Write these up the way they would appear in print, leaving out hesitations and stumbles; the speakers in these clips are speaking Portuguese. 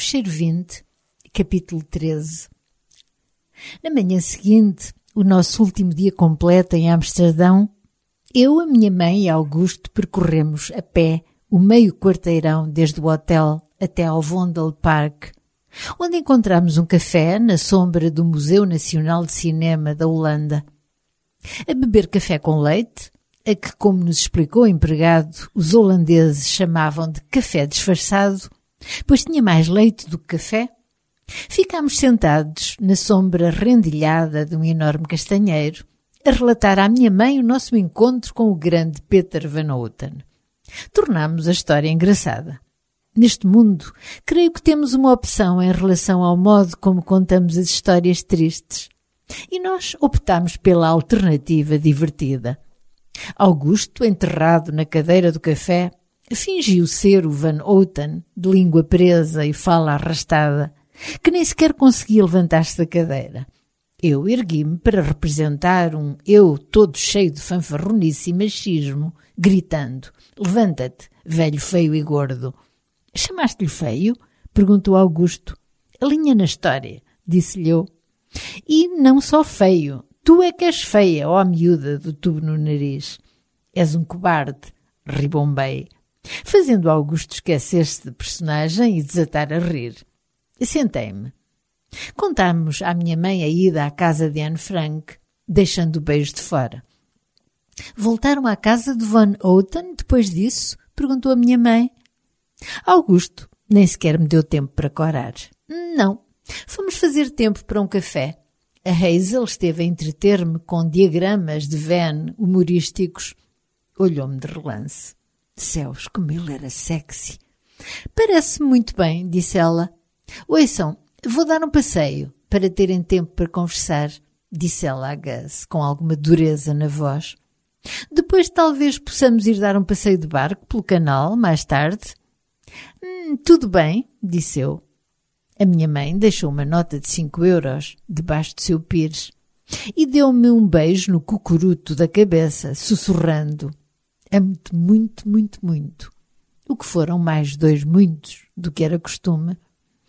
Fecheiro 20, capítulo 13. Na manhã seguinte, o nosso último dia completo em Amsterdão, eu, a minha mãe e Augusto percorremos a pé o meio quarteirão desde o hotel até ao Vondelpark, onde encontramos um café na sombra do Museu Nacional de Cinema da Holanda. A beber café com leite, a que, como nos explicou o empregado, os holandeses chamavam de café disfarçado, pois tinha mais leite do que café, ficámos sentados na sombra rendilhada de um enorme castanheiro, a relatar à minha mãe o nosso encontro com o grande Peter Van Houten. Tornámos a história engraçada. Neste mundo, creio que temos uma opção em relação ao modo como contamos as histórias tristes. E nós optámos pela alternativa divertida. Augusto, enterrado na cadeira do café, fingiu ser o Van Houten, de língua presa e fala arrastada, que nem sequer conseguia levantar-se da cadeira. Eu ergui-me para representar um eu todo cheio de fanfarronice e machismo, gritando: "Levanta-te, velho feio e gordo." "Chamaste-lhe feio?" perguntou Augusto. "Alinha na história", disse-lhe eu. "E não só feio, tu é que és feia, ó miúda do tubo no nariz." "És um cobarde", ribombei, fazendo Augusto esquecer-se de personagem e desatar a rir. Sentei-me. Contámos à minha mãe a ida à casa de Anne Frank, deixando o beijo de fora. "Voltaram à casa de Van Houten depois disso?" perguntou a minha mãe. Augusto nem sequer me deu tempo para corar. "Não, fomos fazer tempo para um café. A Hazel esteve a entreter-me com diagramas de Venn humorísticos." Olhou-me de relance. Céus, como ele era sexy. "Parece-me muito bem", disse ela. "Ouçam, vou dar um passeio para terem tempo para conversar", disse ela a Gus, com alguma dureza na voz. "Depois talvez possamos ir dar um passeio de barco pelo canal mais tarde." Tudo bem", disse eu. A minha mãe deixou uma nota de 5 euros debaixo do seu pires e deu-me um beijo no cucuruto da cabeça, sussurrando: "Amo-te muito, muito, muito." O que foram mais 2 muitos do que era costume.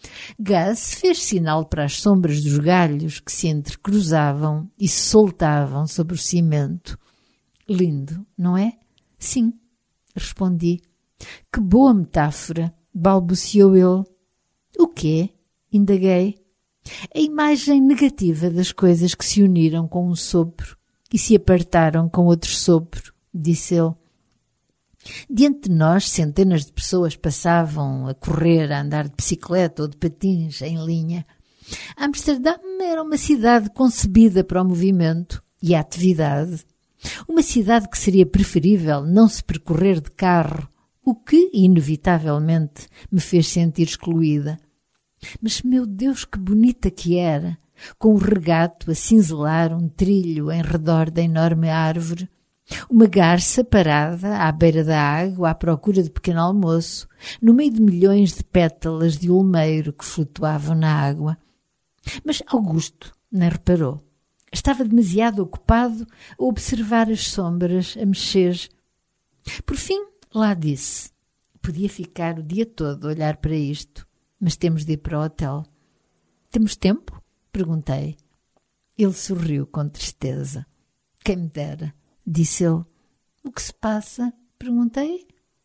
Gus fez sinal para as sombras dos galhos que se entrecruzavam e se soltavam sobre o cimento. "Lindo, não é?" "Sim", respondi. "Que boa metáfora", balbuciou ele. "O quê?" indaguei. "A imagem negativa das coisas que se uniram com um sopro e se apartaram com outro sopro", disse ele. Diante de nós, centenas de pessoas passavam a correr, a andar de bicicleta ou de patins em linha. Amsterdão era uma cidade concebida para o movimento e a atividade. Uma cidade que seria preferível não se percorrer de carro, o que, inevitavelmente, me fez sentir excluída. Mas, meu Deus, que bonita que era, com o regato a cinzelar um trilho em redor da enorme árvore, uma garça parada à beira da água à procura de pequeno almoço, no meio de milhões de pétalas de olmeiro que flutuavam na água. Mas Augusto nem reparou. Estava demasiado ocupado a observar as sombras a mexer. Por fim, lá disse: "Podia ficar o dia todo a olhar para isto, mas temos de ir para o hotel." "Temos tempo?" perguntei. Ele sorriu com tristeza. "Quem me dera", disse ele. "O que se passa?" perguntei.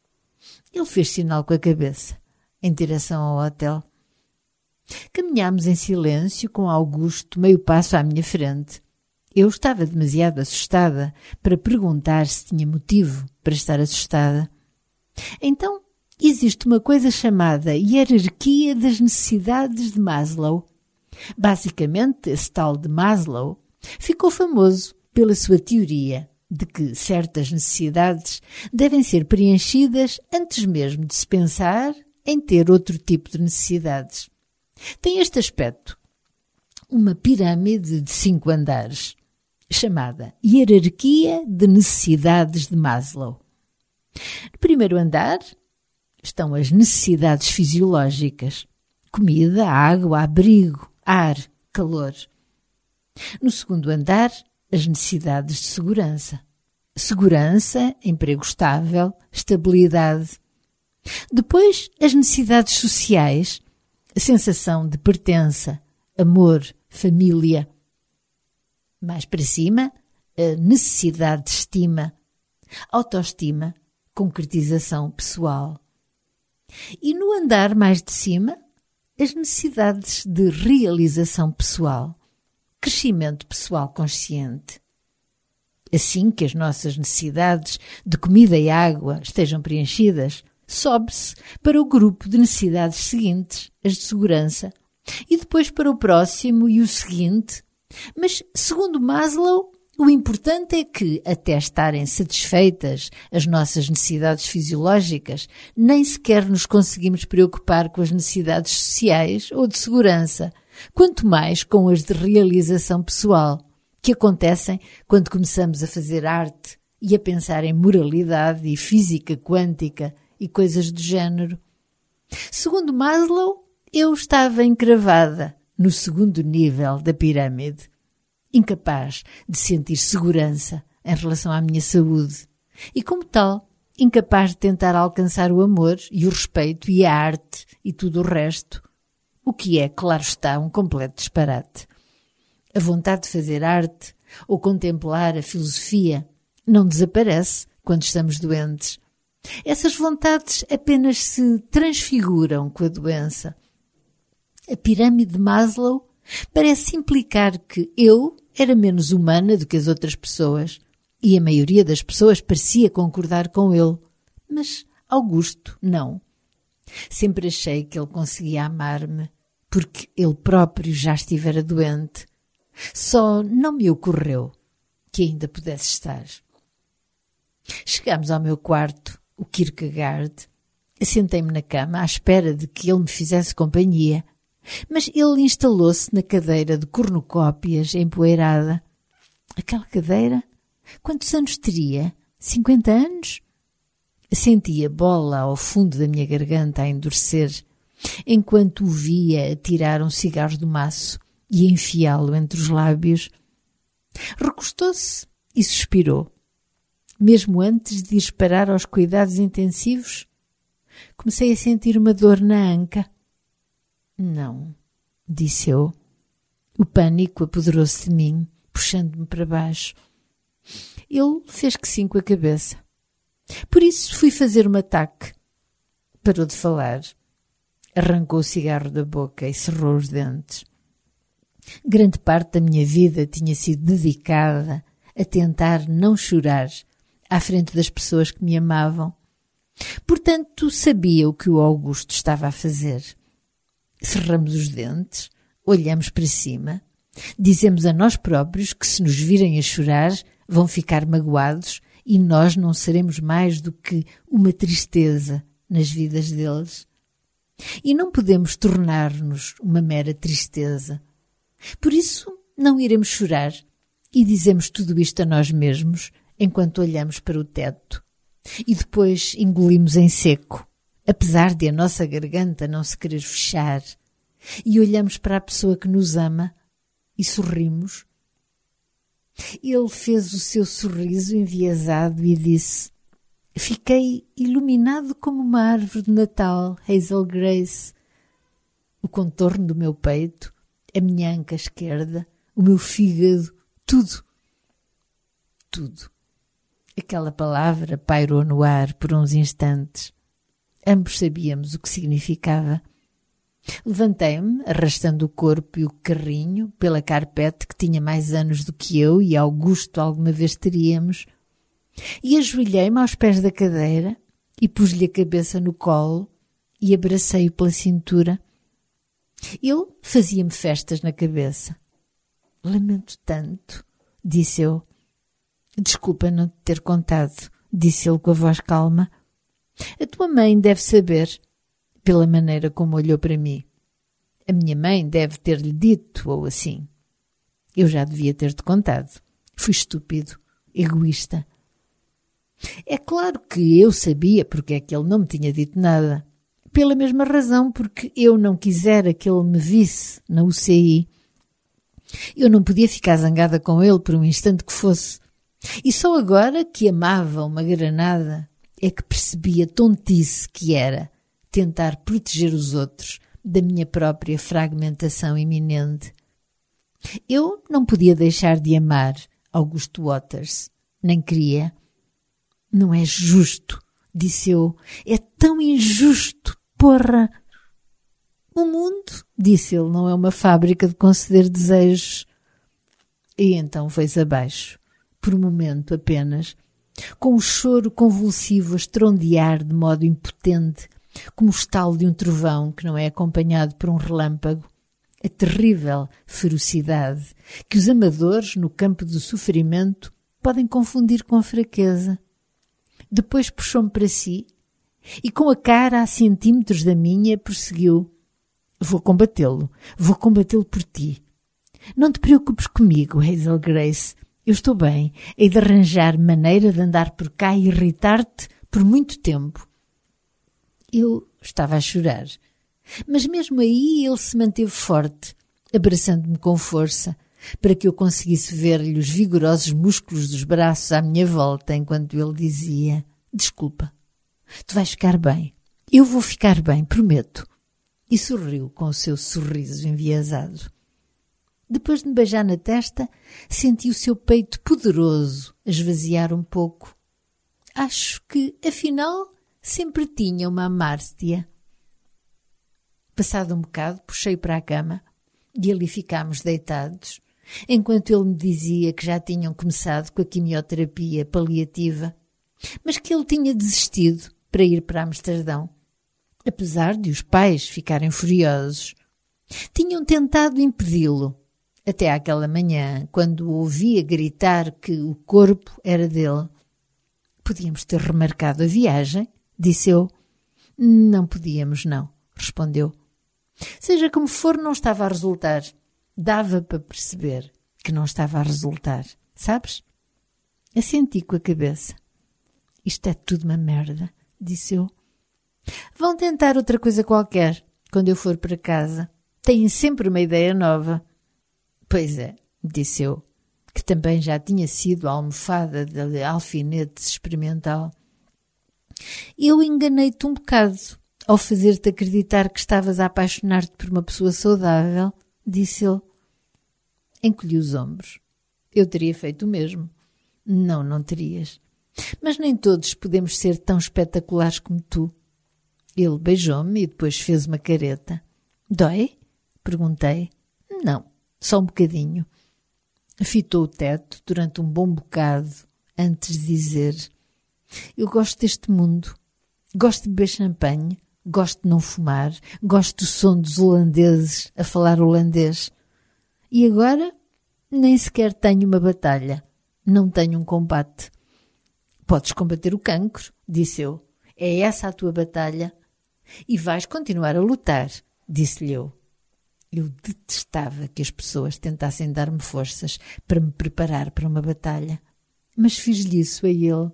Ele fez sinal com a cabeça, em direção ao hotel. Caminhámos em silêncio, com Augusto meio passo à minha frente. Eu estava demasiado assustada para perguntar se tinha motivo para estar assustada. Então, existe uma coisa chamada hierarquia das necessidades de Maslow. Basicamente, esse tal de Maslow ficou famoso pela sua teoria de que certas necessidades devem ser preenchidas antes mesmo de se pensar em ter outro tipo de necessidades. Tem este aspecto: uma pirâmide de 5 andares, chamada Hierarquia de Necessidades de Maslow. No primeiro andar estão as necessidades fisiológicas: comida, água, abrigo, ar, calor. No segundo andar, as necessidades de segurança. Segurança, emprego estável, estabilidade. Depois, as necessidades sociais, a sensação de pertença, amor, família. Mais para cima, a necessidade de estima, autoestima, concretização pessoal. E no andar mais de cima, as necessidades de realização pessoal, crescimento pessoal consciente. Assim que as nossas necessidades de comida e água estejam preenchidas, sobe-se para o grupo de necessidades seguintes, as de segurança, e depois para o próximo e o seguinte. Mas, segundo Maslow, o importante é que, até estarem satisfeitas as nossas necessidades fisiológicas, nem sequer nos conseguimos preocupar com as necessidades sociais ou de segurança, quanto mais com as de realização pessoal, que acontecem quando começamos a fazer arte e a pensar em moralidade e física quântica e coisas do género. Segundo Maslow, eu estava encravada no segundo nível da pirâmide, incapaz de sentir segurança em relação à minha saúde e, como tal, incapaz de tentar alcançar o amor e o respeito e a arte e tudo o resto, o que é, claro está, um completo disparate. A vontade de fazer arte ou contemplar a filosofia não desaparece quando estamos doentes. Essas vontades apenas se transfiguram com a doença. A pirâmide de Maslow parece implicar que eu era menos humana do que as outras pessoas e a maioria das pessoas parecia concordar com ele, mas Augusto não. Sempre achei que ele conseguia amar-me porque ele próprio já estivera doente. Só não me ocorreu que ainda pudesse estar. Chegámos ao meu quarto, o Kierkegaard. Assentei-me na cama à espera de que ele me fizesse companhia, mas ele instalou-se na cadeira de cornucópias empoeirada. Aquela cadeira? Quantos anos teria? 50 anos? Senti a bola ao fundo da minha garganta a endurecer, enquanto o via tirar um cigarro do maço e enfiá-lo entre os lábios. Recostou-se e suspirou. Mesmo antes de ir parar aos cuidados intensivos, comecei a sentir uma dor na anca. Não, disse eu. O pânico apoderou-se de mim, puxando-me para baixo. Ele fez que sim com a cabeça. Por isso fui fazer um ataque. Parou de falar. Arrancou o cigarro da boca e cerrou os dentes. Grande parte da minha vida tinha sido dedicada a tentar não chorar à frente das pessoas que me amavam. Portanto, sabia o que o Augusto estava a fazer. Cerramos os dentes, olhamos para cima, dizemos a nós próprios que se nos virem a chorar vão ficar magoados e nós não seremos mais do que uma tristeza nas vidas deles. E não podemos tornar-nos uma mera tristeza. Por isso, não iremos chorar e dizemos tudo isto a nós mesmos enquanto olhamos para o teto. E depois engolimos em seco, apesar de a nossa garganta não se querer fechar, e olhamos para a pessoa que nos ama e sorrimos. Ele fez o seu sorriso enviesado e disse: fiquei iluminado como uma árvore de Natal, Hazel Grace. O contorno do meu peito, a minha anca esquerda, o meu fígado, tudo. Tudo. Aquela palavra pairou no ar por uns instantes. Ambos sabíamos o que significava. Levantei-me, arrastando o corpo e o carrinho pela carpete que tinha mais anos do que eu e Augusto alguma vez teríamos, e ajoelhei-me aos pés da cadeira e pus-lhe a cabeça no colo e abracei-o pela cintura. Ele fazia-me festas na cabeça. Lamento tanto, disse eu. Desculpa não te ter contado, disse ele com a voz calma. A tua mãe deve saber, pela maneira como olhou para mim. A minha mãe deve ter-lhe dito, ou assim. Eu já devia ter-te contado. Fui estúpido, egoísta. É claro que eu sabia porque é que ele não me tinha dito nada. Pela mesma razão, porque eu não quisera que ele me visse na UCI. Eu não podia ficar zangada com ele por um instante que fosse. E só agora que amava uma granada é que percebi a tontice que era tentar proteger os outros da minha própria fragmentação iminente. Eu não podia deixar de amar August Waters, nem queria. Não é justo, disse eu, é tão injusto, porra! O mundo, disse ele, não é uma fábrica de conceder desejos. E então foi-se abaixo, por um momento apenas, com o choro convulsivo a estrondear de modo impotente, como o estalo de um trovão que não é acompanhado por um relâmpago. A terrível ferocidade que os amadores no campo do sofrimento podem confundir com fraqueza. Depois puxou-me para si e, com a cara a centímetros da minha, prosseguiu: vou combatê-lo por ti. Não te preocupes comigo, Hazel Grace. Eu estou bem. Hei de arranjar maneira de andar por cá e irritar-te por muito tempo. Eu estava a chorar. Mas mesmo aí ele se manteve forte, abraçando-me com força, para que eu conseguisse ver-lhe os vigorosos músculos dos braços à minha volta, enquanto ele dizia: desculpa, tu vais ficar bem. Eu vou ficar bem, prometo. E sorriu com o seu sorriso enviesado. Depois de me beijar na testa, senti o seu peito poderoso a esvaziar um pouco. Acho que, afinal, sempre tinha uma Amárstia. Passado um bocado, puxei para a cama e ali ficámos deitados, enquanto ele me dizia que já tinham começado com a quimioterapia paliativa, mas que ele tinha desistido para ir para Amsterdão, apesar de os pais ficarem furiosos. Tinham tentado impedi-lo, até àquela manhã, quando o ouvia gritar que o corpo era dele. Podíamos ter remarcado a viagem, disse eu. Não podíamos, não, respondeu. Seja como for, não estava a resultar. Dava para perceber que não estava a resultar, sabes? Assenti com a cabeça. Isto é tudo uma merda, disse eu. Vão tentar outra coisa qualquer, quando eu for para casa. Têm sempre uma ideia nova. Pois é, disse eu, que também já tinha sido a almofada de alfinetes experimental. Eu enganei-te um bocado ao fazer-te acreditar que estavas a apaixonar-te por uma pessoa saudável, disse ele. Encolhi os ombros. Eu teria feito o mesmo. Não, não terias. Mas nem todos podemos ser tão espetaculares como tu. Ele beijou-me e depois fez uma careta. Dói? Perguntei. Não, só um bocadinho. Fitou o teto durante um bom bocado antes de dizer: eu gosto deste mundo. Gosto de beber champanhe. Gosto de não fumar. Gosto do som dos holandeses a falar holandês. E agora nem sequer tenho uma batalha. Não tenho um combate. Podes combater o cancro, disse eu. É essa a tua batalha. E vais continuar a lutar, disse-lhe eu. Eu detestava que as pessoas tentassem dar-me forças para me preparar para uma batalha. Mas fiz-lhe isso a ele.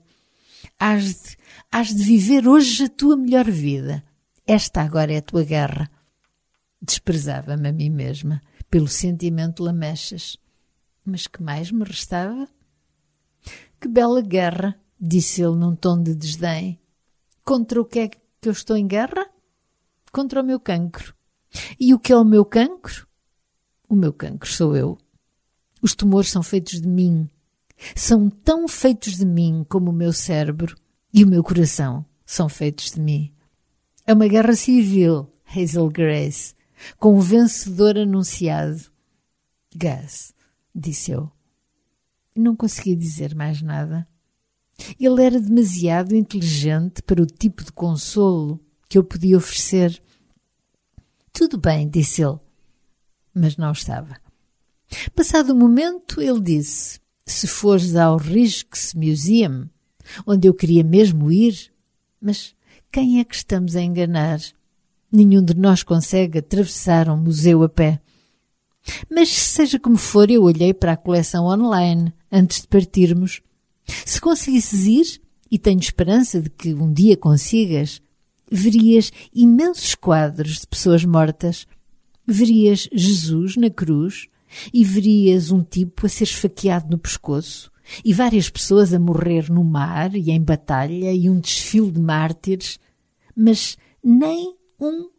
Hás de viver hoje a tua melhor vida. Esta agora é a tua guerra. Desprezava-me a mim mesma pelo sentimento lamechas. Mas que mais me restava? Que bela guerra, disse ele num tom de desdém. Contra o que é que eu estou em guerra? Contra o meu cancro. E o que é o meu cancro? O meu cancro sou eu. Os tumores são feitos de mim. São tão feitos de mim como o meu cérebro e o meu coração são feitos de mim. É uma guerra civil, Hazel Grace, com um vencedor anunciado. Gus, disse eu. Não consegui dizer mais nada. Ele era demasiado inteligente para o tipo de consolo que eu podia oferecer. Tudo bem, disse ele, mas não estava. Passado um momento, ele disse: se fores ao Rijksmuseum, onde eu queria mesmo ir, mas quem é que estamos a enganar? Nenhum de nós consegue atravessar um museu a pé. Mas seja como for, eu olhei para a coleção online antes de partirmos. Se conseguisses ir, e tenho esperança de que um dia consigas, verias imensos quadros de pessoas mortas. Verias Jesus na cruz e verias um tipo a ser esfaqueado no pescoço e várias pessoas a morrer no mar e em batalha e um desfile de mártires, mas nem um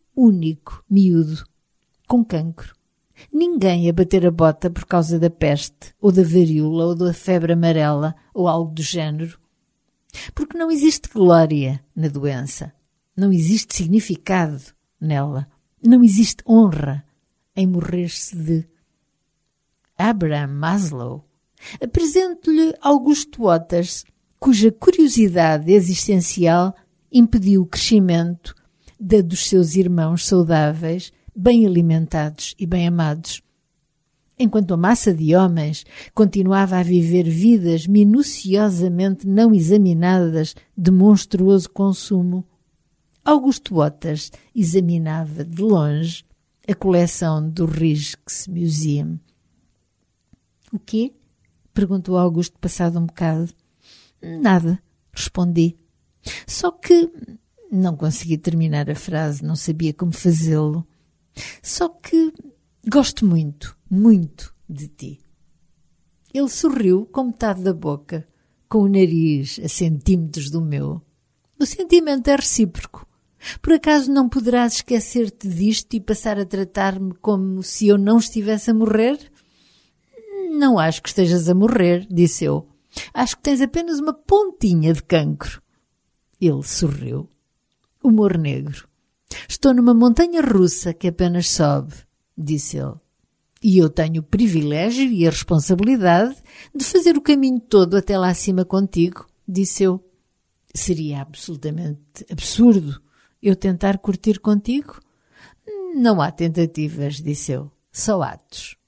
único miúdo, com cancro. Ninguém a bater a bota por causa da peste, ou da varíola, ou da febre amarela, ou algo do género. Porque não existe glória na doença. Não existe significado nela. Não existe honra em morrer-se de... Abraham Maslow. Apresento-lhe Augusto Waters, cuja curiosidade existencial impediu o crescimento da dos seus irmãos saudáveis, bem alimentados e bem amados. Enquanto a massa de homens continuava a viver vidas minuciosamente não examinadas de monstruoso consumo, Augusto Waters examinava de longe a coleção do Rijksmuseum. — O quê? — perguntou Augusto passado um bocado. — Nada, respondi. Só que... Não consegui terminar a frase, não sabia como fazê-lo. Só que gosto muito, muito de ti. Ele sorriu com metade da boca, com o nariz a centímetros do meu. O sentimento é recíproco. Por acaso não poderás esquecer-te disto e passar a tratar-me como se eu não estivesse a morrer? Não acho que estejas a morrer, disse eu. Acho que tens apenas uma pontinha de cancro. Ele sorriu. Humor negro. Estou numa montanha russa que apenas sobe, disse ele. E eu tenho o privilégio e a responsabilidade de fazer o caminho todo até lá acima contigo, disse eu. Seria absolutamente absurdo eu tentar curtir contigo? Não há tentativas, disse eu. Só atos.